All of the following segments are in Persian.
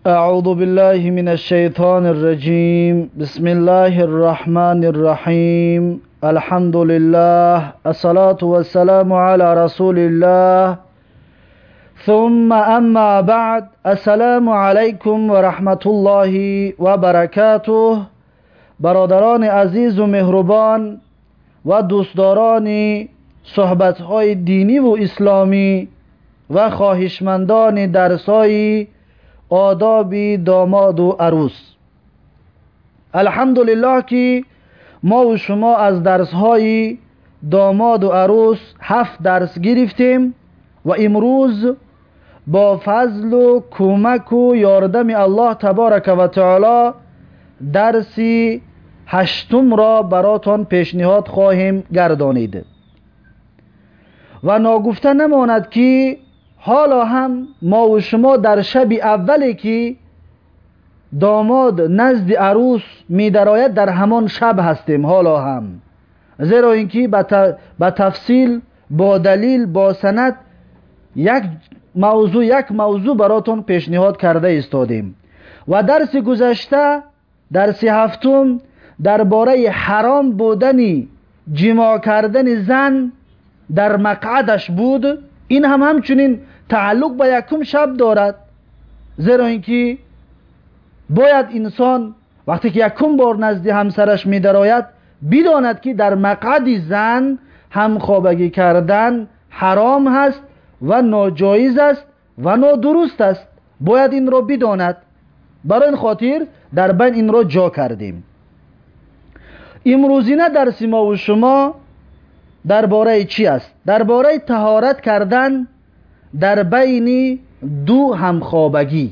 أعوذ بالله من الشيطان الرجيم. بسم الله الرحمن الرحيم. الحمد لله، الصلاة والسلام على رسول الله، ثم أما بعد. السلام عليكم ورحمة الله وبركاته. برادران عزیز و مهربان و دوستداران صحبت‌های دینی و اسلامی و خواهشمندان درس‌های آداب داماد و عروس، الحمدلله که ما و شما از درس‌های داماد و عروس 7 درس گرفتیم و امروز با فضل و کمک و یاردم الله تبارک و تعالی درس 8 را براتان پیشنهاد خواهیم گردانید. و ناگفته نماند که حالا هم ما و شما در شب اولی که داماد نزد عروس می درآید در همان شب هستیم حالا هم، زیرا اینکه به تفصیل با دلیل با سند یک موضوع براتون پیشنهاد کرده استادیم. و درس گذشته، درس 7 درباره حرام بودن جماع کردن زن در مقعدش بود. این هم همچنین تعلق به یکم شب دارد، زیرا اینکه باید انسان وقتی که یکم بار نزد همسرش می درآید بداند که در مقعد زن همخوابگی کردن حرام هست و ناجایز است و نادرست است. باید این را بداند. برای این خاطر در بین این را جا کردیم. امروزینه درس ما و شما درباره چی است؟ درباره طهارت کردن در بین دو همخوابگی.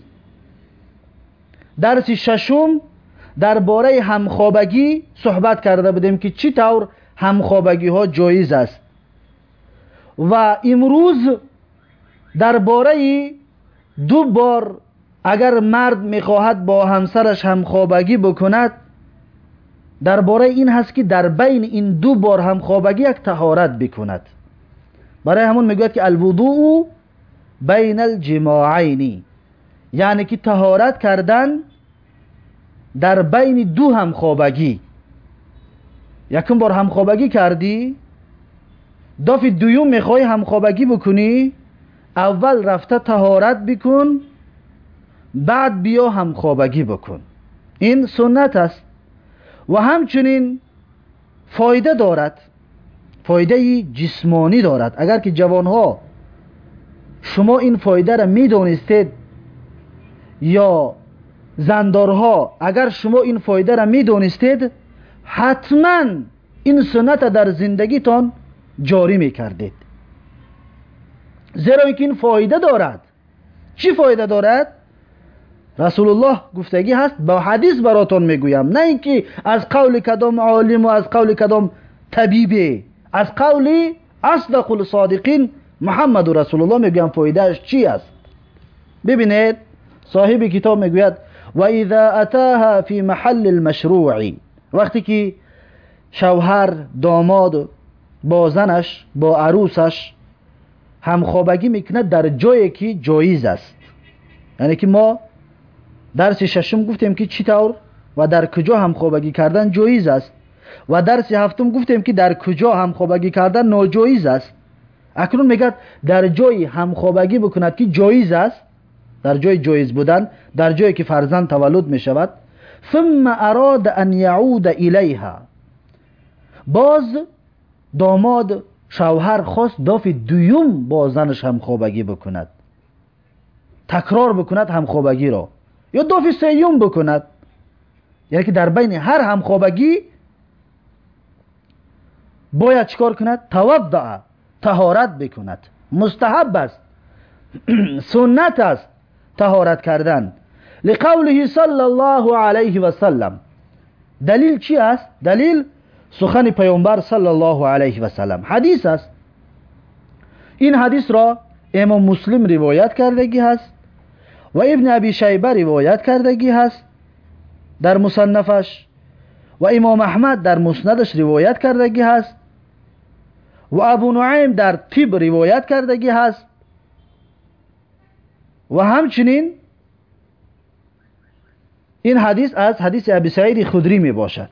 درس 6 درباره همخوابگی صحبت کرده بودیم که چی طور همخوابگی ها جایز است. و امروز درباره 2 بار اگر مرد میخواهد با همسرش همخوابگی بکند، درباره این هست که در بین این 2 بار همخوابگی یک طهارت بکند. برای همون میگوید که الوضوء بین الجماعین، یعنی که طهارت کردن در بین 2 همخوابگی. یکم بار همخوابگی کردی، دفعه دوم میخوای همخوابگی بکنی، اول رفته طهارت بکن، بعد بیا همخوابگی بکن. این سنت است و همچنین فایده دارد، فایده جسمانی دارد. اگر که جوانها شما این فایده را میدونستید، یا زندارها اگر شما این فایده را میدونستید، حتما این سنت در زندگیتان جاری میکردید، زیرا اینکه این فایده دارد. چی فایده دارد؟ رسول الله گفتگی هست، با حدیث براتون میگویم، نه اینکه از قول کدام عالم و از قول کدام طبیب، از قول اصدق الصادقین محمد رسول الله میگویم فایدهش چی است. ببینید صاحب کتاب میگوید و اذا اتاها فی محل المشروع، وقتی که شوهر داماد با زنش با عروسش همخوابگی میکنه در جایی که جایز است. یعنی که ما درس 6 گفتیم که چی طور و در کجا همخوابگی کردن جایز است، و درس 7 گفتیم که در کجا همخوابگی کردن ناجایز است. اکنون میگه در جای همخوابگی بکند که جایز است، در جای جایز بودن، در جایی که فرزند تولد میشود. ثم اراد ان یعود الیها، باز داماد شوهر خواست دفعه دوم با زنش همخوابگی بکند، تکرار بکند همخوابگی را، یا دفعه 3 بکند. یعنی که در بین هر همخوابگی باید چیکار کند؟ توضع، طهارت بکند. مستحب است، سنت است طهارت کردن، لقوله صلی الله علیه و سلم. دلیل چی است؟ دلیل سخن پیامبر صلی الله علیه و سلم، حدیث است. این حدیث را امام مسلم روایت کردگی هست و ابن ابی شیبه روایت کردگی هست در مصنفش، و امام احمد در مسندش روایت کردگی هست، و ابو نعیم در طب روایت کردگی هست، و همچنین این حدیث از حدیث ابی سعید خدری می باشد.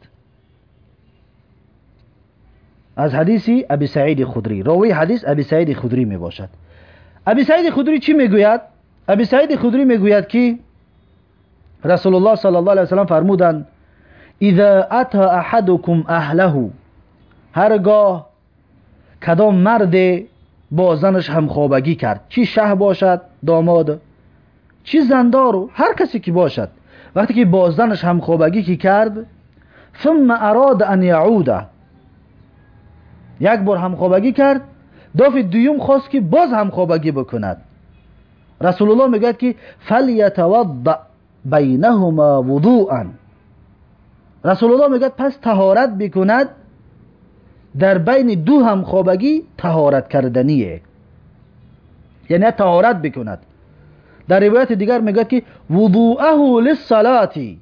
از حدیث ابی سعید خدری، راوی حدیث ابی سعید خدری می باشد. ابی سعید خدری چی میگوید؟ ابی سعید خدری میگوید که رسول الله صلی الله علیه و سلم فرمودند اذا اتى احدكم اهله، هرگاه کدام مرد با زنش همخوابگی کرد، چی شه باشد، داماد، چی زندارو، هر کسی که باشد، وقتی که با زنش همخوابگی که کرد، ثم اراد ان یعود، یک بار همخوابگی کرد، دفعه دوم خواست که باز همخوابگی بکند، رسول الله میگه که فلیتوضأ بینهما وضوءا، رسول الله میگه پس طهارت بکند، در بین دو همخوابگی طهارت کردنیه، یعنی طهارت بکند. در روایت دیگر میگه که وضوءه للصلاة،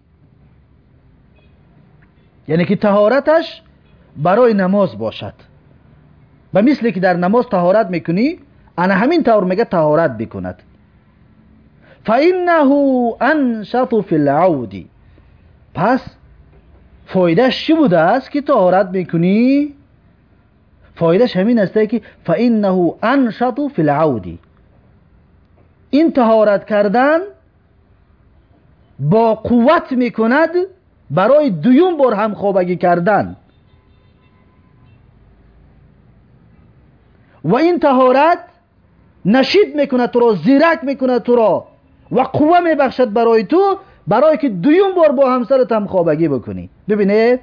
یعنی که طهارتش برای نماز باشد، و مثل که در نماز طهارت میکنی انا همین طور میگه طهارت بکند. فإنه انشط فی العود، پس فایدهش چی بوده است که طهارت میکنی؟ فایدهش همین است که فإنه انشط فی العود، این طهارت کردن با قوت میکند برای دوم بار هم خوابگی کردن، و این طهارت نشید میکند تو را، زیرک میکند تو را و قوه میبخشد برای تو، برای که دوم بار با همسرت هم خوابگی بکنی. ببینید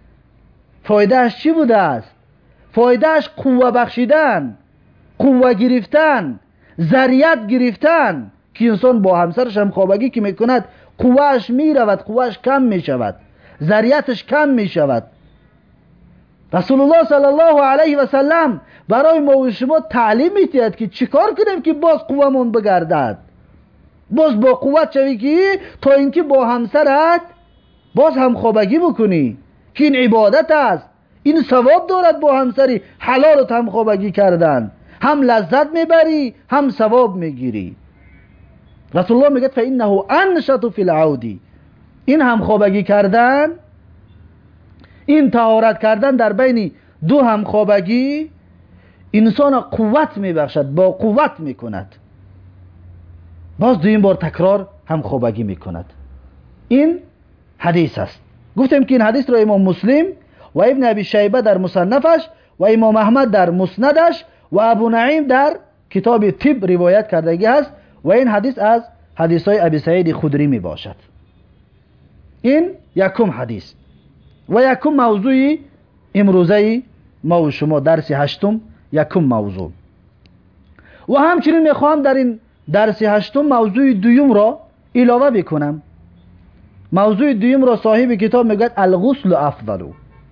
فایدهش چی بوده است؟ فایدهش قوه بخشیدن، قوه گرفتن، ذریت گرفتن، که انسان با همسرش هم خوابگی که میکند قوهش میرود، قوهش کم میشود، ذریتش کم میشود. رسول الله صلی الله علیه و سلم برای ما و شما تعلیم میدهد که چیکار کنیم که باز قوامون بگردد، باز با قوت شوی که تا اینکه با همسرت باز هم خوابگی بکنی، که این عبادت است، این ثواب دارد. با همسری حلالت هم خوابگی کردن، هم لذت میبری هم ثواب میگیری. رسول الله میگه فإنه انشط فی العود، این هم خوابگی کردن، این طهارت کردن در بین دو هم خوابگی انسان قوت میبخشد، با قوت میکند، باز دویم بار تکرار هم خوابگی میکند. این حدیث است. گفتیم که این حدیث را امام مسلم و ابن ابی شیبه در مصنفش و امام احمد در مسندش و ابو نعیم در کتاب طب روایت کردگی است، و این حدیث از حدیث های ابی سعید خدری می باشد. این یکم حدیث و یکم موضوع امروزه ما و شما، درس هشتم، یکم موضوع. و همچنین میخواهم در این درس هشتم موضوع دوم را علاوه بکنم. موضوع دوم را صاحب کتاب میگه الغسل افضل،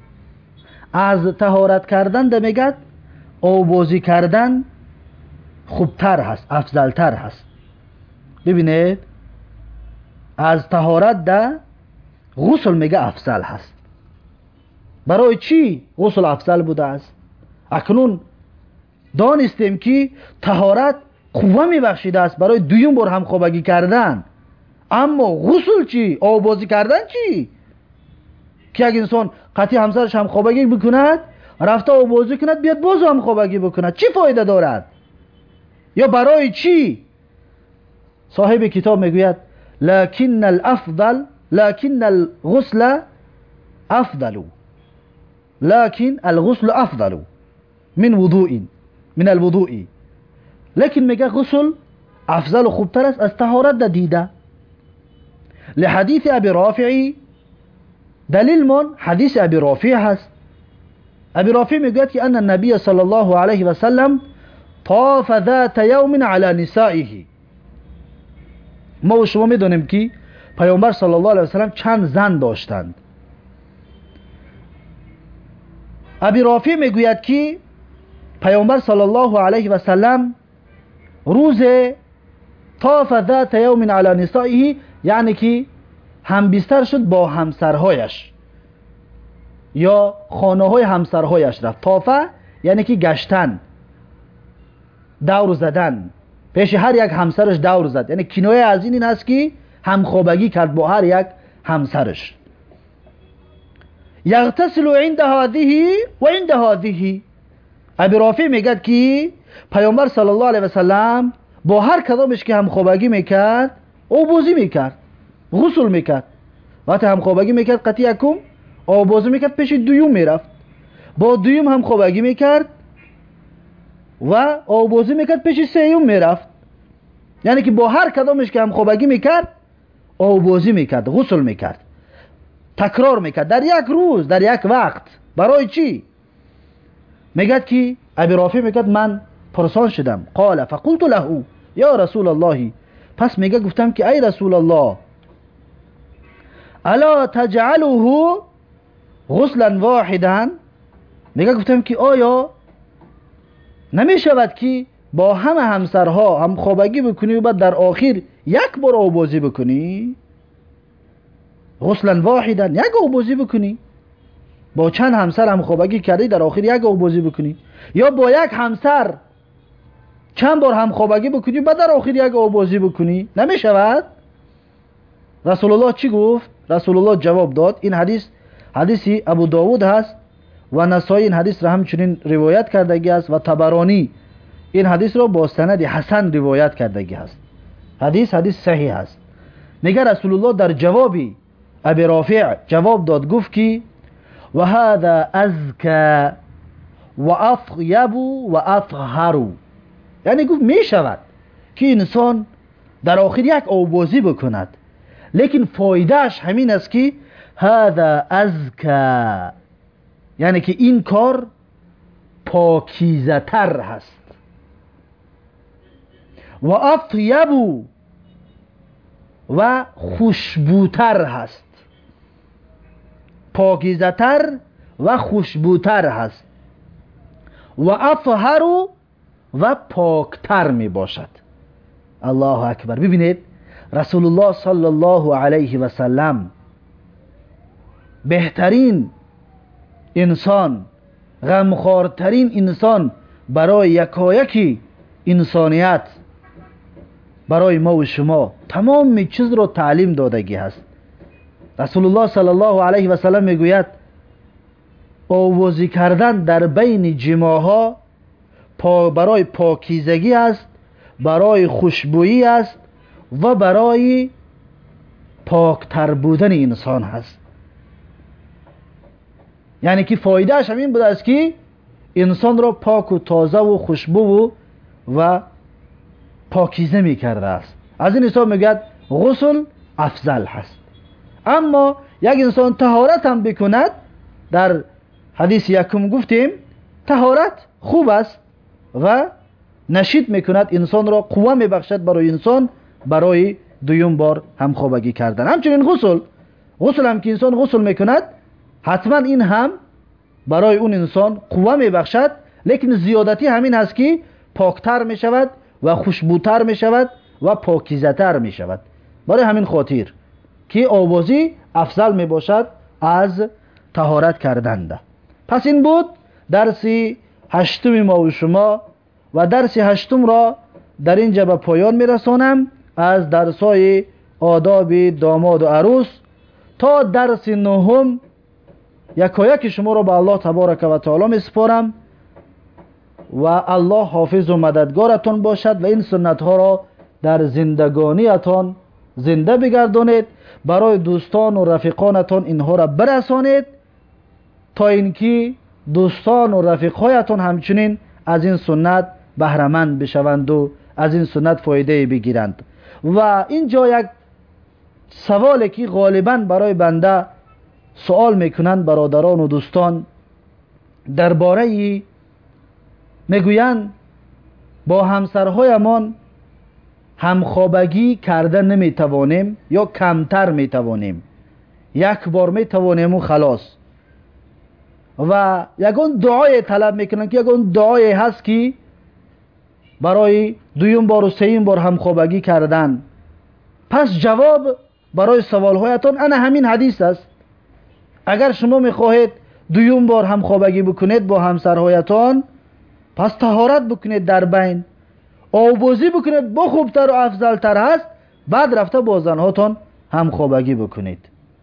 از طهارت کردن ده میگه آبازی کردن خوبتر هست، افضلتر هست. ببینید از طهارت ده غسل میگه افضل هست. برای چی غسل افضل بوده است؟ اکنون دانستیم که طهارت قوه میبخشیده است برای دویم بار هم خوابگی کردن، اما غسل چی؟ آبازی کردن چی؟ که اگه انسان قطعی همسرش هم خوابگی بکند، رفته آبازی کند، بیاد باز هم خوابگی بکند، چی فایده دارد؟ یا برای چی؟ صاحب کتاب میگوید لكن الافضل، لكن الغسل افضل، لكن الغسل افضل من وضوء، من الوضوء. لیکن میگه غسل افضل و خوبتر است از طهارت دیده. لحدیث ابی رافعی، دلیل من حدیث ابی رافع هست. ابی رافع میگوید که ان النبی صلی الله علیه و سلم طاف ذات یوم علی نسائه. ما و شما میدونیم که پیامبر صلی الله علیه و سلم چند زن داشتند. ابی رافع میگوید که پیامبر صلی الله علیه و سلم روز طاف ذات یوم علی نسائه، یعنی که هم بستر شد با همسرهایش یا خانه های همسرهایش رفت. طافه یعنی که گشتن، دور زدن، پیش هر یک همسرش دور زد، یعنی کنایه از این است که همخوابگی کرد با هر یک همسرش. یغتسل عند هذه و عند هذه. ابی رافع میگه که پیامبر صلی الله علیه و سلم با هر کدامش که همخوابگی میکرد آبوزی میکرد، غسل میکرد. وقتی همخوابگی میکرد قطعی یکم آبوزی میکرد، پیش دویم میرفت، با دویم همخوابگی میکرد و آبوزی میکرد، پیش سیوم میرفت. یعنی که با هر کدامش که همخوابگی میکرد آبوزی میکرد، غسل میکرد، تکرار میکرد در یک روز، در یک وقت. برای چی؟ میگه که ابی رافع میگه من پرسان شدم، قال فقلت له یا رسول الله، پس میگه گفتم که ای رسول الله، الا تجعله غسلا واحدا، میگه گفتم که آیا نمیشود که با همه همسرها هم خوابگی بکنی و بعد در آخر یک بار آبوزی بکنی؟ غسلا واحدا، یک آبوزی بکنی. با چند همسر هم خوابگی کردی در آخر یک آبوزی بکنی، یا با یک همسر چند بار هم خوابگی بکنی بعد در آخر یک آبوزی بکنی؟ نمیشود؟ رسول الله چی گفت؟ رسول الله جواب داد. این حدیثی ابو داود هست و نسائی این حدیث را همچنین روایت کردگی است و طبرانی این حدیث را با سند حسن روایت کردگی است. حدیث صحیح است. میگه رسول الله در جوابی ابی رافع جواب داد، گفت که و هذا ازکا و اطیب و اطهر، یعنی گفت می شود که انسان در آخر یک آبوزی بکند، لیکن فایدهش همین است که هذا ازکا، یعنی که این کار پاکیزه تر هست، و اطیب و خوشبوتر هست، پاکیزه تر و خوشبوتر هست، و اطهر و پاکتر می باشد. الله اکبر. ببینید رسول الله صلی الله علیه و سلم بهترین انسان، غمخوارترین انسان برای یکایک انسانیت، برای ما و شما تمام چیز رو تعلیم دادگی هست. رسول الله صلی الله علیه و سلم میگوید آوازی کردن در بین جماعها برای پاکیزگی است، برای خوشبویی است و برای پاکتر بودن انسان هست. یعنی که فایدهش همین بوده است که انسان را پاک و تازه و خوشبو و پاکیزه می کرده است. از این حساب میگه غسل افضل هست. اما یک انسان طهارت هم بکند، در حدیث یکم گفتیم طهارت خوب است و نشید میکند، انسان را قوه میبخشد برای انسان برای دویم بار هم خوابگی کردن. همچنین غسل هم که انسان غسل میکند حتما این هم برای اون انسان قوه میبخشد، لیکن زیادتی همین هست که پاکتر میشود و خوشبوتر میشود و پاکیزه‌تر میشود. برای همین خاطر که آوازی افضل میباشد از طهارت کردن. پس این بود درس هشتم ما و شما، و درس هشتم را در اینجا به پایان میرسانم از درسای آداب داماد و عروس. تا درس نهم یکایک شما را به الله تبارک و تعالی میسپارم و الله حافظ و مددگارتان باشد و این سنت ها را در زندگانیتان زنده بگردانید، برای دوستان و رفیقانتان اینها را برسانید تا اینکه دوستان و رفیقهایتان همچنین از این سنت بهره‌مند بشوند و از این سنت فایده بگیرند. و اینجا یک سوالی که غالبا برای بنده سوال میکنند برادران و دوستان، درباره میگویند با همسرهایمان همخوابگی کرده نمیتوانیم یا کمتر میتوانیم، یک بار میتوانیم و خلاص. و یگان دعای طلب میکنن که یگان دعای هست که برای دویم بار و سوم بار همخوابگی کردن. پس جواب برای سوالهایتان انا همین حدیث است. اگر شما میخواهید دویم بار همخوابگی بکنید با همسرهایتان، پس طهارت بکنید، در بین آبوزی بکنید، با خوبتر و افضلتر هست، بعد رفته با زنهاتان همخوابگی بکنید.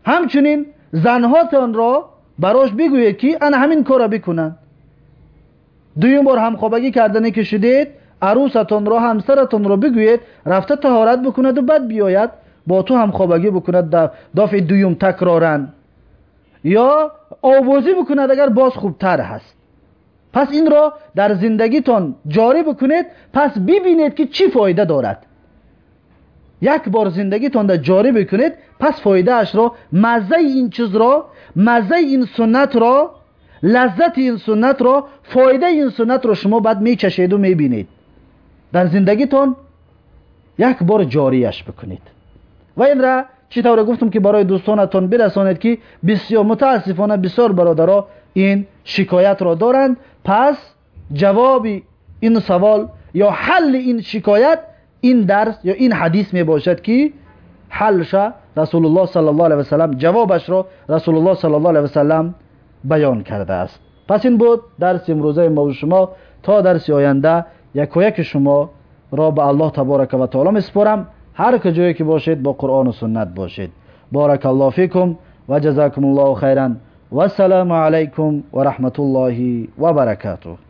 همچنین زنهاتان را براش بگویید که انا همین کار بکنن. دویم بار همخوابگی کردنی که شدید، عروستان را، همسرتان را بگویید رفته طهارت بکند و بعد بیاید با تو همخوابگی بکند دفعه دویم تکرارن، یا آوازی بکند اگر باز خوبتر هست. پس این را در زندگیتان جاری بکنید، پس ببینید که چی فایده دارد. یک بار زندگیتان را جاری بکنید، پس فایده اش را، مزه این چیز را، مزه این سنت را، لذت این سنت را، فایده این سنت را شما بعد میچشید و میبینید. در زندگیتان یک بار جاریش بکنید. و این را چطور گفتم که برای دوستانتان برسانید که بسیار متاسفانه بسیار برادرها این شکایت را دارند. پس جواب این سوال یا حل این شکایت این درس یا این حدیث می باشد که حلش رسول الله صلی الله علیه و سلم، جوابش را رسول الله صلی الله علیه و سلم بیان کرده است. پس این بود درس امروزه ما و شما. تا درس آینده یک و یک شما را به الله تبارک و تعالی میسپارم. هر کجایی که باشید با قرآن و سنت باشید. بارک الله فیکم و جزاکم الله خیرا و السلام علیکم و رحمت الله و برکاته.